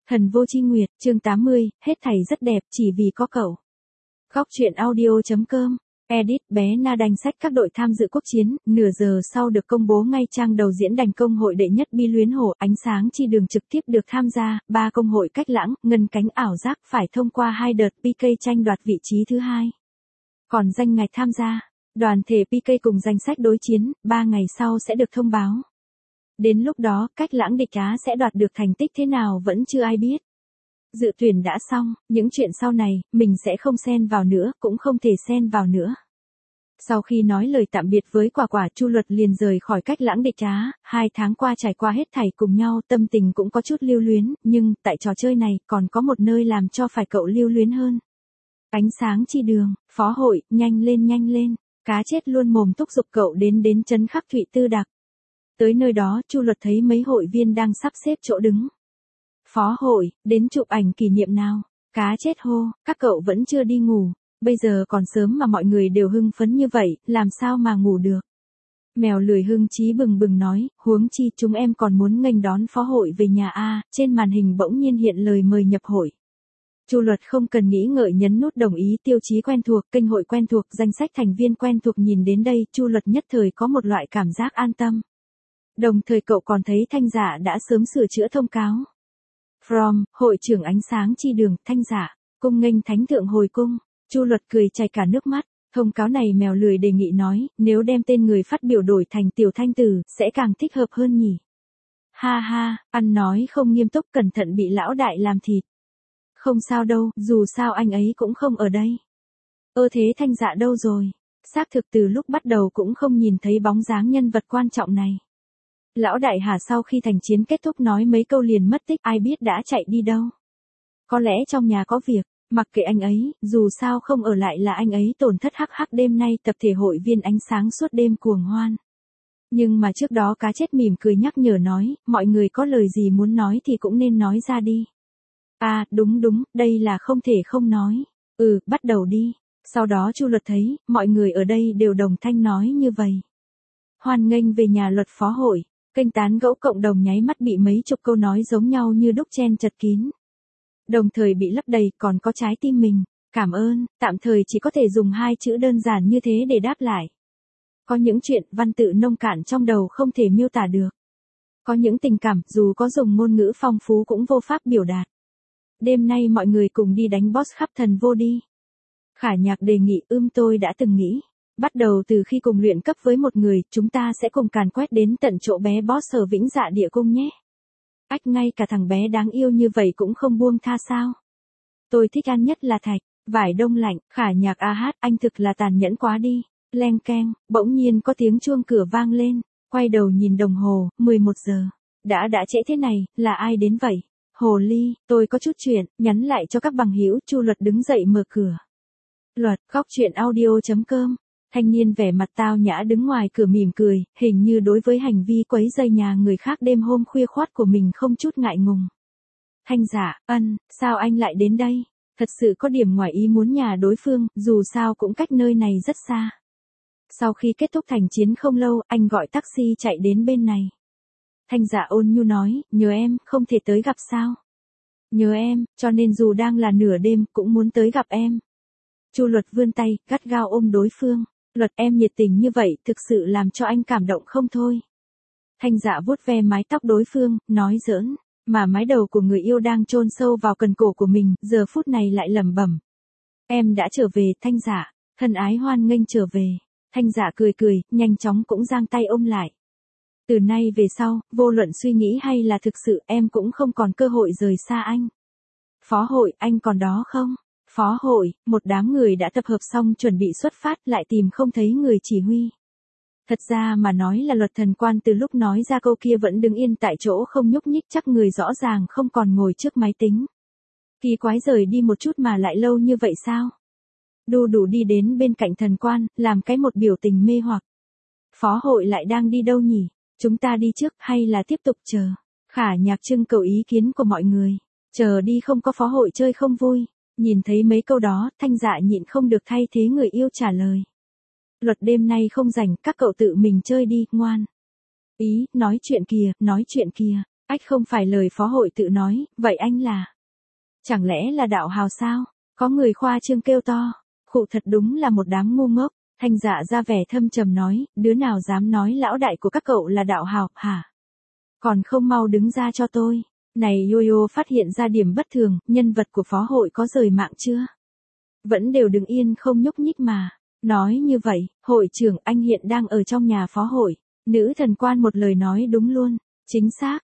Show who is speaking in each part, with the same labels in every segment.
Speaker 1: Thần vô chi nguyệt, chương 80, hết thảy rất đẹp, chỉ vì có cậu. Góc truyện audio.com, edit bé Na đành sách các đội tham dự quốc chiến, nửa giờ sau được công bố ngay trang đầu diễn đành công hội đệ nhất Bi Luyến Hổ, ánh sáng chi đường trực tiếp được tham gia, 3 công hội cách lãng, ngân cánh ảo giác phải thông qua 2 đợt PK tranh đoạt vị trí thứ 2. Còn danh ngạch tham gia, đoàn thể PK cùng danh sách đối chiến, 3 ngày sau sẽ được thông báo. Đến lúc đó, cách lãng địch Á sẽ đoạt được thành tích thế nào vẫn chưa ai biết. Dự tuyển đã xong, những chuyện sau này, mình sẽ không xen vào nữa, cũng không thể xen vào nữa. Sau khi nói lời tạm biệt với Quả Quả, Chu Luật liền rời khỏi cách lãng địch Á, 2 tháng qua trải qua hết thảy cùng nhau, tâm tình cũng có chút lưu luyến, nhưng, tại trò chơi này, còn có một nơi làm cho phải cậu lưu luyến hơn. Ánh sáng chi đường, phó hội, nhanh lên, cá chết luôn mồm thúc giục cậu đến trấn Khắc Thụy Tư Đặc. Tới nơi đó, Chu Luật thấy mấy hội viên đang sắp xếp chỗ đứng. Phó hội, đến chụp ảnh kỷ niệm nào? Cá chết hô, các cậu vẫn chưa đi ngủ. Bây giờ còn sớm mà mọi người đều hưng phấn như vậy, làm sao mà ngủ được? Mèo lười hưng chí bừng bừng nói, huống chi chúng em còn muốn nghênh đón phó hội về nhà a. Trên màn hình bỗng nhiên hiện lời mời nhập hội. Chu Luật không cần nghĩ ngợi nhấn nút đồng ý, tiêu chí quen thuộc, kênh hội quen thuộc, danh sách thành viên quen thuộc, nhìn đến đây, Chu Luật nhất thời có một loại cảm giác an tâm. Đồng thời cậu còn thấy Thanh Dạ đã sớm sửa chữa thông cáo. From, hội trưởng ánh sáng chi đường, Thanh Dạ, cung nghênh thánh thượng hồi cung. Chu Luật cười chảy cả nước mắt. Thông cáo này mèo lười đề nghị nói, nếu đem tên người phát biểu đổi thành Tiểu Thanh Tử, sẽ càng thích hợp hơn nhỉ. Ha ha, ăn nói không nghiêm túc, cẩn thận bị lão đại làm thịt. Không sao đâu, dù sao anh ấy cũng không ở đây. Thế Thanh Dạ đâu rồi? Xác thực từ lúc bắt đầu cũng không nhìn thấy bóng dáng nhân vật quan trọng này. Lão đại hả? Sau khi thành chiến kết thúc nói mấy câu liền mất tích, ai biết đã chạy đi đâu. Có lẽ trong nhà có việc, mặc kệ anh ấy, dù sao không ở lại là anh ấy tổn thất. Hắc đêm nay tập thể hội viên ánh sáng suốt đêm cuồng hoan. Nhưng mà trước đó cá chết mỉm cười nhắc nhở nói, mọi người có lời gì muốn nói thì cũng nên nói ra đi. À, đúng, đây là không thể không nói. Bắt đầu đi. Sau đó Chu Luật thấy, mọi người ở đây đều đồng thanh nói như vậy. Hoan nghênh về nhà Luật phó hội. Kênh tán gẫu cộng đồng nháy mắt bị mấy chục câu nói giống nhau như đúc chen chật kín. Đồng thời bị lấp đầy, còn có trái tim mình. Cảm ơn, tạm thời chỉ có thể dùng 2 chữ đơn giản như thế để đáp lại. Có những chuyện văn tự nông cạn trong đầu không thể miêu tả được. Có những tình cảm, dù có dùng ngôn ngữ phong phú cũng vô pháp biểu đạt. Đêm nay mọi người cùng đi đánh boss khắp thần vô đi. Khả Nhạc đề nghị, tôi đã từng nghĩ. Bắt đầu từ khi cùng luyện cấp với một người, chúng ta sẽ cùng càn quét đến tận chỗ bé boss ở Vĩnh Dạ Địa Cung nhé. Ách, ngay cả thằng bé đáng yêu như vậy cũng không buông tha sao? Tôi thích ăn nhất là thạch, vải đông lạnh. Khả Nhạc anh thực là tàn nhẫn quá đi. Leng keng, bỗng nhiên có tiếng chuông cửa vang lên. Quay đầu nhìn đồng hồ, 11 giờ. Đã trễ thế này, là ai đến vậy? Hồ ly, tôi có chút chuyện, nhắn lại cho các bằng hữu. Chu Luật đứng dậy mở cửa. Luật, góc truyện audio.com. Thanh niên vẻ mặt tao nhã đứng ngoài cửa mỉm cười, hình như đối với hành vi quấy rầy nhà người khác đêm hôm khuya khoắt của mình không chút ngại ngùng. Thanh Dạ, sao anh lại đến đây? Thật sự có điểm ngoài ý muốn nhà đối phương, dù sao cũng cách nơi này rất xa. Sau khi kết thúc thành chiến không lâu, anh gọi taxi chạy đến bên này. Thanh Dạ ôn nhu nói, nhớ em, không thể tới gặp sao? Nhớ em, cho nên dù đang là nửa đêm, cũng muốn tới gặp em. Chu Luật vươn tay, gắt gao ôm đối phương. Luật, em nhiệt tình như vậy, thực sự làm cho anh cảm động không thôi. Thanh Dạ vuốt ve mái tóc đối phương, nói giỡn, mà mái đầu của người yêu đang chôn sâu vào cần cổ của mình, giờ phút này lại lẩm bẩm. Em đã trở về, Thanh Dạ, thân ái hoan nghênh trở về. Thanh Dạ cười, nhanh chóng cũng giang tay ôm lại. Từ nay về sau, vô luận suy nghĩ hay là thực sự, em cũng không còn cơ hội rời xa anh. Phó hội, anh còn đó không? Phó hội, một đám người đã tập hợp xong chuẩn bị xuất phát, lại tìm không thấy người chỉ huy. Thật ra mà nói là Luật thần quan từ lúc nói ra câu kia vẫn đứng yên tại chỗ không nhúc nhích, chắc người rõ ràng không còn ngồi trước máy tính. Kỳ quái, rời đi một chút mà lại lâu như vậy sao? Đu đủ đi đến bên cạnh thần quan, làm cái một biểu tình mê hoặc. Phó hội lại đang đi đâu nhỉ? Chúng ta đi trước hay là tiếp tục chờ? Khả Nhạc trưng cầu ý kiến của mọi người. Chờ đi, không có phó hội chơi không vui. Nhìn thấy mấy câu đó, Thanh Dạ nhịn không được thay thế người yêu trả lời. Luật đêm nay không rảnh, các cậu tự mình chơi đi, ngoan. Ý, nói chuyện kìa. Ách không phải lời phó hội tự nói, vậy anh là? Chẳng lẽ là đạo hào sao? Có người khoa trương kêu to. Khụ thật đúng là một đám ngu ngốc. Thanh Dạ ra vẻ thâm trầm nói, đứa nào dám nói lão đại của các cậu là đạo hào, hả? Còn không mau đứng ra cho tôi. Này Yo-yo phát hiện ra điểm bất thường, nhân vật của phó hội có rời mạng chưa? Vẫn đều đứng yên không nhúc nhích mà. Nói như vậy, hội trưởng anh hiện đang ở trong nhà phó hội. Nữ thần quan một lời nói đúng luôn. Chính xác,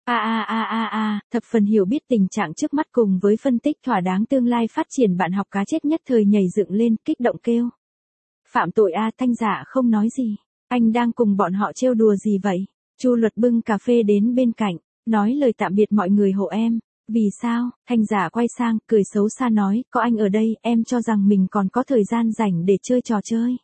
Speaker 1: thập phần hiểu biết tình trạng trước mắt cùng với phân tích thỏa đáng tương lai phát triển bạn học cá chết nhất thời nhảy dựng lên, kích động kêu. Phạm tội Thanh Dạ không nói gì. Anh đang cùng bọn họ trêu đùa gì vậy? Chu Luật bưng cà phê đến bên cạnh, nói lời tạm biệt mọi người hộ em. Vì sao? Thanh Dạ quay sang, cười xấu xa nói, có anh ở đây, em cho rằng mình còn có thời gian rảnh để chơi trò chơi.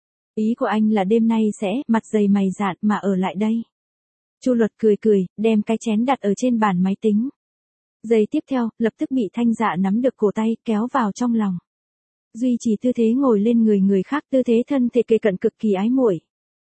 Speaker 1: Ý của anh là đêm nay sẽ mặt dày mày dạn mà ở lại đây. Chu Luật cười, đem cái chén đặt ở trên bàn máy tính. Giây tiếp theo, lập tức bị Thanh Dạ nắm được cổ tay, kéo vào trong lòng. Duy trì tư thế ngồi lên người khác, tư thế thân thể kề cận cực kỳ ái muội.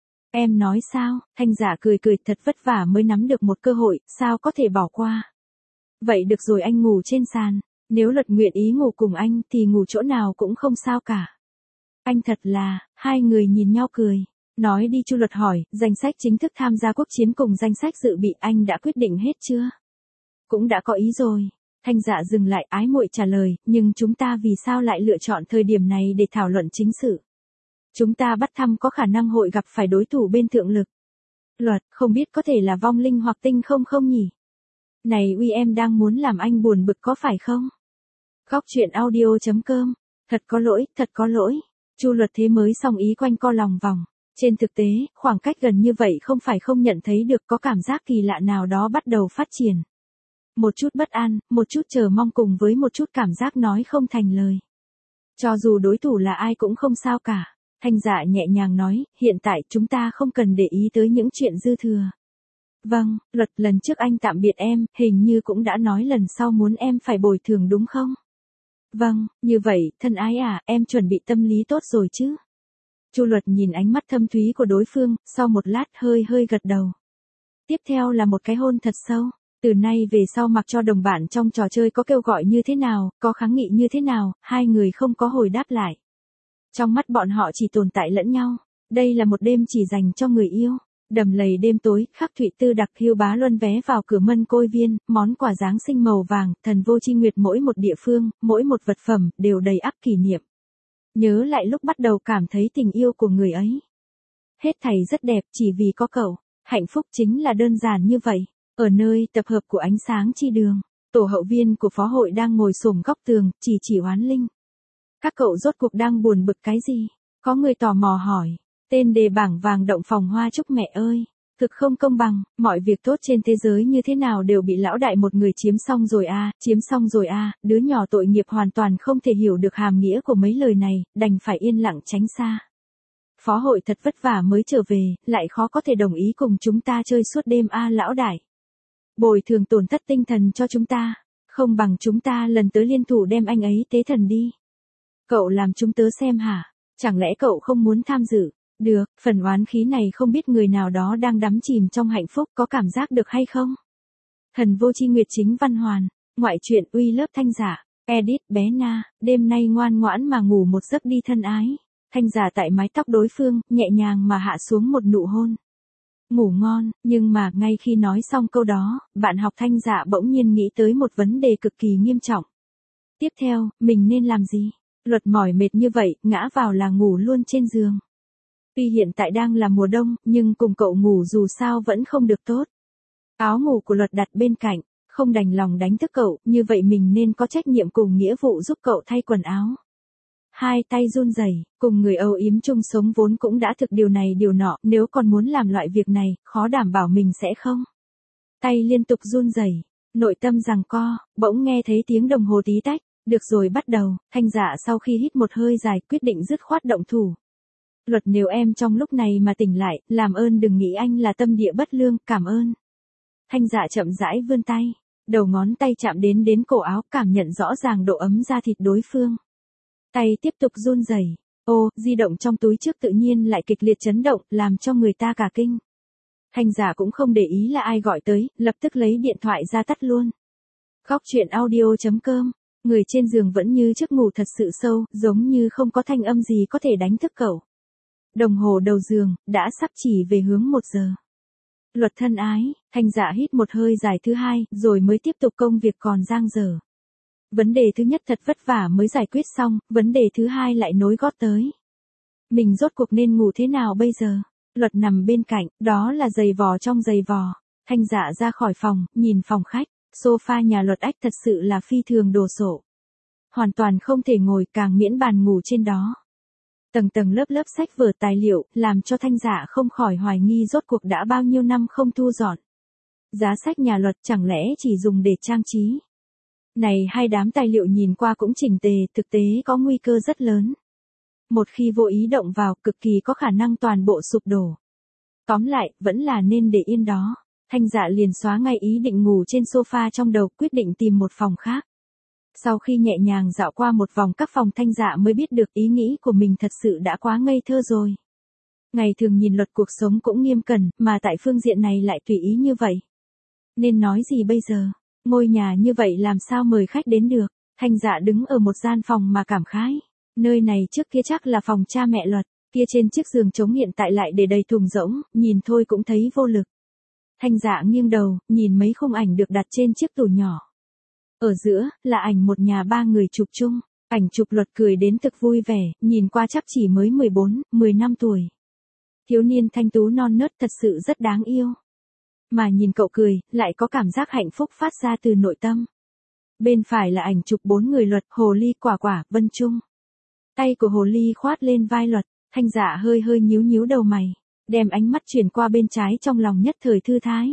Speaker 1: Em nói sao? Thanh Dạ cười thật vất vả mới nắm được một cơ hội, sao có thể bỏ qua. Vậy được rồi, anh ngủ trên sàn. Nếu Luật nguyện ý ngủ cùng anh thì ngủ chỗ nào cũng không sao cả. Anh thật là, hai người nhìn nhau cười. Nói đi, Chu Luật hỏi, danh sách chính thức tham gia quốc chiến cùng danh sách dự bị anh đã quyết định hết chưa? Cũng đã có ý rồi. Thanh Dạ dừng lại, ái muội trả lời, nhưng chúng ta vì sao lại lựa chọn thời điểm này để thảo luận chính sự? Chúng ta bắt thăm có khả năng hội gặp phải đối thủ bên thượng lực. Luật, không biết có thể là vong linh hoặc tinh không nhỉ? Này uy, em đang muốn làm anh buồn bực có phải không? Góc truyện audio.com. Thật có lỗi. Chu Luật thế mới xong ý quanh co lòng vòng. Trên thực tế, khoảng cách gần như vậy không phải không nhận thấy được, có cảm giác kỳ lạ nào đó bắt đầu phát triển. Một chút bất an, một chút chờ mong cùng với một chút cảm giác nói không thành lời. Cho dù đối thủ là ai cũng không sao cả. Thanh Dạ nhẹ nhàng nói, hiện tại chúng ta không cần để ý tới những chuyện dư thừa. Vâng, Luật, lần trước anh tạm biệt em, hình như cũng đã nói lần sau muốn em phải bồi thường đúng không? Vâng, như vậy, thân ái em chuẩn bị tâm lý tốt rồi chứ? Chu Luật nhìn ánh mắt thâm thúy của đối phương, sau một lát hơi gật đầu. Tiếp theo là một cái hôn thật sâu. Từ nay về sau mặc cho đồng bạn trong trò chơi có kêu gọi như thế nào, có kháng nghị như thế nào, hai người không có hồi đáp lại. Trong mắt bọn họ chỉ tồn tại lẫn nhau. Đây là một đêm chỉ dành cho người yêu. Đầm lầy đêm tối, Khắc Thụy Tư đặc Hưu Bá Luân vé vào cửa Mân Côi Viên, món quà Giáng sinh màu vàng, Thần Vô Chi Nguyệt, mỗi một địa phương, mỗi một vật phẩm, đều đầy ắp kỷ niệm. Nhớ lại lúc bắt đầu cảm thấy tình yêu của người ấy. Hết thảy rất đẹp, chỉ vì có cậu. Hạnh phúc chính là đơn giản như vậy. Ở nơi tập hợp của ánh sáng chi đường, tổ hậu viên của phó hội đang ngồi xổm góc tường, chỉ oán linh. Các cậu rốt cuộc đang buồn bực cái gì? Có người tò mò hỏi. Tên đề bảng vàng động phòng hoa chúc mẹ ơi. Thực không công bằng, mọi việc tốt trên thế giới như thế nào đều bị lão đại một người chiếm xong rồi đứa nhỏ tội nghiệp hoàn toàn không thể hiểu được hàm nghĩa của mấy lời này, đành phải yên lặng tránh xa. Phó hội thật vất vả mới trở về, lại khó có thể đồng ý cùng chúng ta chơi suốt đêm lão đại. Bồi thường tổn thất tinh thần cho chúng ta, không bằng chúng ta lần tới liên thủ đem anh ấy tế thần đi. Cậu làm chúng tớ xem hả? Chẳng lẽ cậu không muốn tham dự? Được, phần oán khí này không biết người nào đó đang đắm chìm trong hạnh phúc có cảm giác được hay không? Thần Vô Chi Nguyệt chính văn hoàn, ngoại truyện uy lớp Thanh Dạ, edit bé Na, đêm nay ngoan ngoãn mà ngủ một giấc đi thân ái. Thanh Dạ tại mái tóc đối phương, nhẹ nhàng mà hạ xuống một nụ hôn. Ngủ ngon, nhưng mà ngay khi nói xong câu đó, bạn học Thanh Dạ bỗng nhiên nghĩ tới một vấn đề cực kỳ nghiêm trọng. Tiếp theo, mình nên làm gì? Luật mỏi mệt như vậy, ngã vào là ngủ luôn trên giường. Tuy hiện tại đang là mùa đông, nhưng cùng cậu ngủ dù sao vẫn không được tốt. Áo ngủ của Luật đặt bên cạnh, không đành lòng đánh thức cậu, như vậy mình nên có trách nhiệm cùng nghĩa vụ giúp cậu thay quần áo. Hai tay run rẩy, cùng người âu yếm chung sống vốn cũng đã thực điều này điều nọ, nếu còn muốn làm loại việc này, khó đảm bảo mình sẽ không. Tay liên tục run rẩy, nội tâm giằng co, bỗng nghe thấy tiếng đồng hồ tí tách, được rồi bắt đầu, Thanh Dạ sau khi hít một hơi dài quyết định dứt khoát động thủ. Luật, nếu em trong lúc này mà tỉnh lại, làm ơn đừng nghĩ anh là tâm địa bất lương, cảm ơn. Thanh Dạ chậm rãi vươn tay, đầu ngón tay chạm đến cổ áo, cảm nhận rõ ràng độ ấm da thịt đối phương. Tay tiếp tục run rẩy. Di động trong túi trước tự nhiên lại kịch liệt chấn động, làm cho người ta cả kinh. Thanh Dạ cũng không để ý là ai gọi tới, lập tức lấy điện thoại ra tắt luôn. Góc truyện audio.com. Người trên giường vẫn như giấc ngủ thật sự sâu, giống như không có thanh âm gì có thể đánh thức cậu. Đồng hồ đầu giường, đã sắp chỉ về hướng 1 giờ. Luật thân ái, Thanh Dạ hít một hơi dài thứ hai, rồi mới tiếp tục công việc còn dang dở. Vấn đề thứ nhất thật vất vả mới giải quyết xong, vấn đề thứ hai lại nối gót tới. Mình rốt cuộc nên ngủ thế nào bây giờ? Luật nằm bên cạnh, đó là giày vò trong giày vò. Thanh Dạ ra khỏi phòng, nhìn phòng khách, sofa nhà Luật Ách thật sự là phi thường đồ sộ. Hoàn toàn không thể ngồi, càng miễn bàn ngủ trên đó. Tầng tầng lớp lớp sách vở tài liệu, làm cho Thanh Dạ không khỏi hoài nghi rốt cuộc đã bao nhiêu năm không thu dọn. Giá sách nhà Luật chẳng lẽ chỉ dùng để trang trí. Này hai đám tài liệu nhìn qua cũng chỉnh tề, thực tế có nguy cơ rất lớn. Một khi vô ý động vào, cực kỳ có khả năng toàn bộ sụp đổ. Tóm lại, vẫn là nên để yên đó. Thanh Dạ liền xóa ngay ý định ngủ trên sofa trong đầu, quyết định tìm một phòng khác. Sau khi nhẹ nhàng dạo qua một vòng các phòng, Thanh Dạ mới biết được ý nghĩ của mình thật sự đã quá ngây thơ rồi. Ngày thường nhìn luật cuộc sống cũng nghiêm cẩn, mà tại phương diện này lại tùy ý như vậy. Nên nói gì bây giờ? Ngôi nhà như vậy làm sao mời khách đến được? Thanh Dạ đứng ở một gian phòng mà cảm khái. Nơi này trước kia chắc là phòng cha mẹ Luật, kia trên chiếc giường trống hiện tại lại để đầy thùng rỗng, nhìn thôi cũng thấy vô lực. Thanh Dạ nghiêng đầu, nhìn mấy khung ảnh được đặt trên chiếc tủ nhỏ. Ở giữa, là ảnh một nhà 3 người chụp chung, ảnh chụp Luật cười đến thực vui vẻ, nhìn qua chắc chỉ mới 14, 15 tuổi. Thiếu niên thanh tú non nớt thật sự rất đáng yêu. Mà nhìn cậu cười, lại có cảm giác hạnh phúc phát ra từ nội tâm. Bên phải là ảnh chụp 4 người Luật, Hồ Ly, Quả Quả, Vân Trung. Tay của Hồ Ly khoát lên vai Luật, Thanh Dạ hơi hơi nhíu nhíu đầu mày, đem ánh mắt chuyển qua bên trái, trong lòng nhất thời thư thái.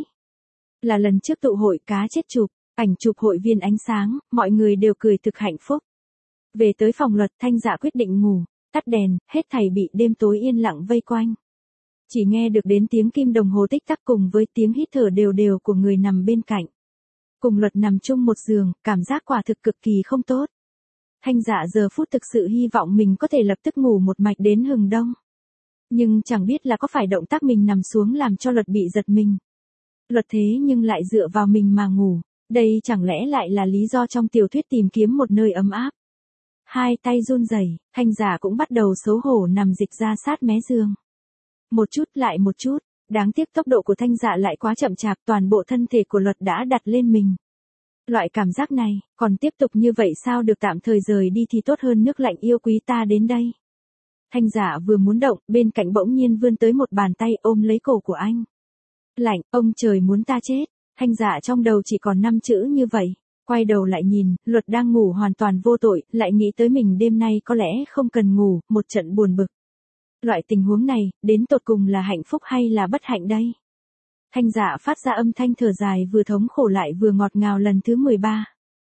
Speaker 1: Là lần trước tụ hội cá chết chụp, ảnh chụp hội viên ánh sáng, mọi người đều cười thực hạnh phúc. Về tới phòng Luật, Thanh Dạ quyết định ngủ, tắt đèn, hết thảy bị đêm tối yên lặng vây quanh. Chỉ nghe được đến tiếng kim đồng hồ tích tắc cùng với tiếng hít thở đều đều của người nằm bên cạnh. Cùng Luật nằm chung một giường, cảm giác quả thực cực kỳ không tốt. Thanh Dạ giờ phút thực sự hy vọng mình có thể lập tức ngủ một mạch đến hừng đông. Nhưng chẳng biết là có phải động tác mình nằm xuống làm cho Luật bị giật mình. Luật thế nhưng lại dựa vào mình mà ngủ, đây chẳng lẽ lại là lý do trong tiểu thuyết tìm kiếm một nơi ấm áp. Hai tay run rẩy, Thanh Dạ cũng bắt đầu xấu hổ nằm dịch ra sát mé giường. Một chút lại một chút, đáng tiếc tốc độ của Thanh Dạ lại quá chậm chạp, toàn bộ thân thể của Luật đã đặt lên mình. Loại cảm giác này, còn tiếp tục như vậy sao được, tạm thời rời đi thì tốt hơn, nước lạnh yêu quý ta đến đây. Thanh Dạ vừa muốn động, bên cạnh bỗng nhiên vươn tới một bàn tay ôm lấy cổ của anh. Lạnh, ông trời muốn ta chết. Thanh Dạ trong đầu chỉ còn 5 chữ như vậy. Quay đầu lại nhìn, Luật đang ngủ hoàn toàn vô tội, lại nghĩ tới mình đêm nay có lẽ không cần ngủ, một trận buồn bực. Loại tình huống này, đến tột cùng là hạnh phúc hay là bất hạnh đây? Thanh Dạ phát ra âm thanh thở dài vừa thống khổ lại vừa ngọt ngào lần thứ 13.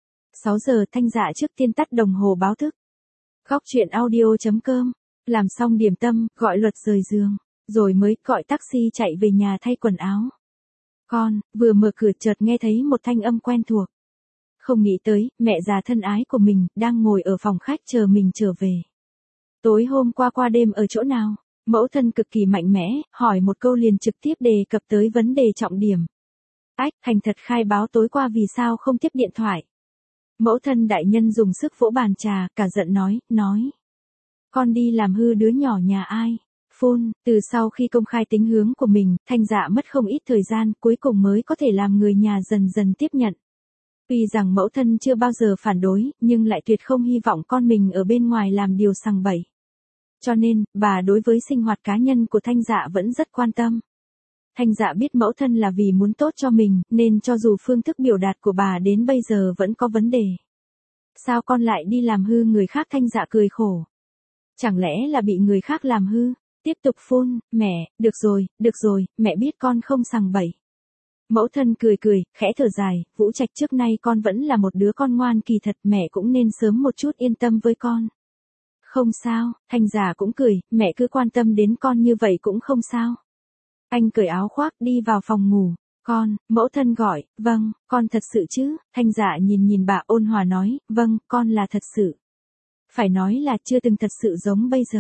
Speaker 1: 6 giờ, Thanh Dạ trước tiên tắt đồng hồ báo thức. Góc truyện audio.com. Làm xong điểm tâm, gọi Luật rời giường, rồi mới gọi taxi chạy về nhà thay quần áo. Con, vừa mở cửa chợt nghe thấy một thanh âm quen thuộc. Không nghĩ tới, mẹ già thân ái của mình, đang ngồi ở phòng khách chờ mình trở về. Tối hôm qua qua đêm ở chỗ nào? Mẫu thân cực kỳ mạnh mẽ, hỏi một câu liền trực tiếp đề cập tới vấn đề trọng điểm. Ách, thành thật khai báo tối qua vì sao không tiếp điện thoại. Mẫu thân đại nhân dùng sức vỗ bàn trà, cả giận nói. Con đi làm hư đứa nhỏ nhà ai? Phun, từ sau khi công khai tính hướng của mình, Thanh Dạ mất không ít thời gian, cuối cùng mới có thể làm người nhà dần dần tiếp nhận. Tuy rằng mẫu thân chưa bao giờ phản đối, nhưng lại tuyệt không hy vọng con mình ở bên ngoài làm điều sằng bậy. Cho nên, bà đối với sinh hoạt cá nhân của Thanh Dạ vẫn rất quan tâm. Thanh Dạ biết mẫu thân là vì muốn tốt cho mình, nên cho dù phương thức biểu đạt của bà đến bây giờ vẫn có vấn đề. Sao con lại đi làm hư người khác? Thanh Dạ cười khổ. Chẳng lẽ là bị người khác làm hư? Tiếp tục phun, mẹ, được rồi, mẹ biết con không sằng bậy. Mẫu thân cười, khẽ thở dài, Vũ Trạch trước nay con vẫn là một đứa con ngoan, kỳ thật mẹ cũng nên sớm một chút yên tâm với con. Không sao, Thanh Dạ cũng cười, mẹ cứ quan tâm đến con như vậy cũng không sao. Anh cởi áo khoác đi vào phòng ngủ. Con, mẫu thân gọi, vâng, con thật sự chứ? Thanh Dạ nhìn bà ôn hòa nói, vâng, con là thật sự. Phải nói là chưa từng thật sự giống bây giờ.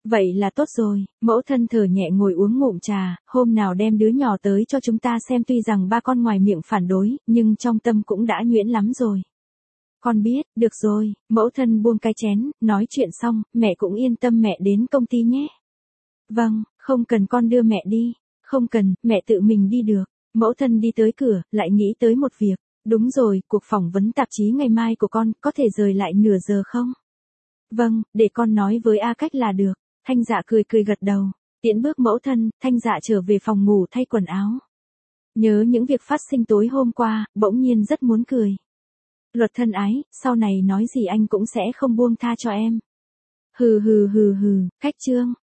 Speaker 1: Vậy là tốt rồi, mẫu thân thở nhẹ ngồi uống ngụm trà, hôm nào đem đứa nhỏ tới cho chúng ta xem, tuy rằng ba con ngoài miệng phản đối, nhưng trong tâm cũng đã nhuyễn lắm rồi. Con biết, được rồi, mẫu thân buông cái chén, nói chuyện xong, mẹ cũng yên tâm mẹ đến công ty nhé. Vâng, không cần con đưa mẹ đi. Không cần, mẹ tự mình đi được. Mẫu thân đi tới cửa, lại nghĩ tới một việc. Đúng rồi, cuộc phỏng vấn tạp chí ngày mai của con, có thể rời lại nửa giờ không? Vâng, để con nói với A Cách là được. Thanh Dạ cười cười gật đầu. Tiễn bước mẫu thân, Thanh Dạ trở về phòng ngủ thay quần áo. Nhớ những việc phát sinh tối hôm qua, bỗng nhiên rất muốn cười. Luật thân ái, sau này nói gì anh cũng sẽ không buông tha cho em. Hừ hừ hừ hừ, Cách Trương.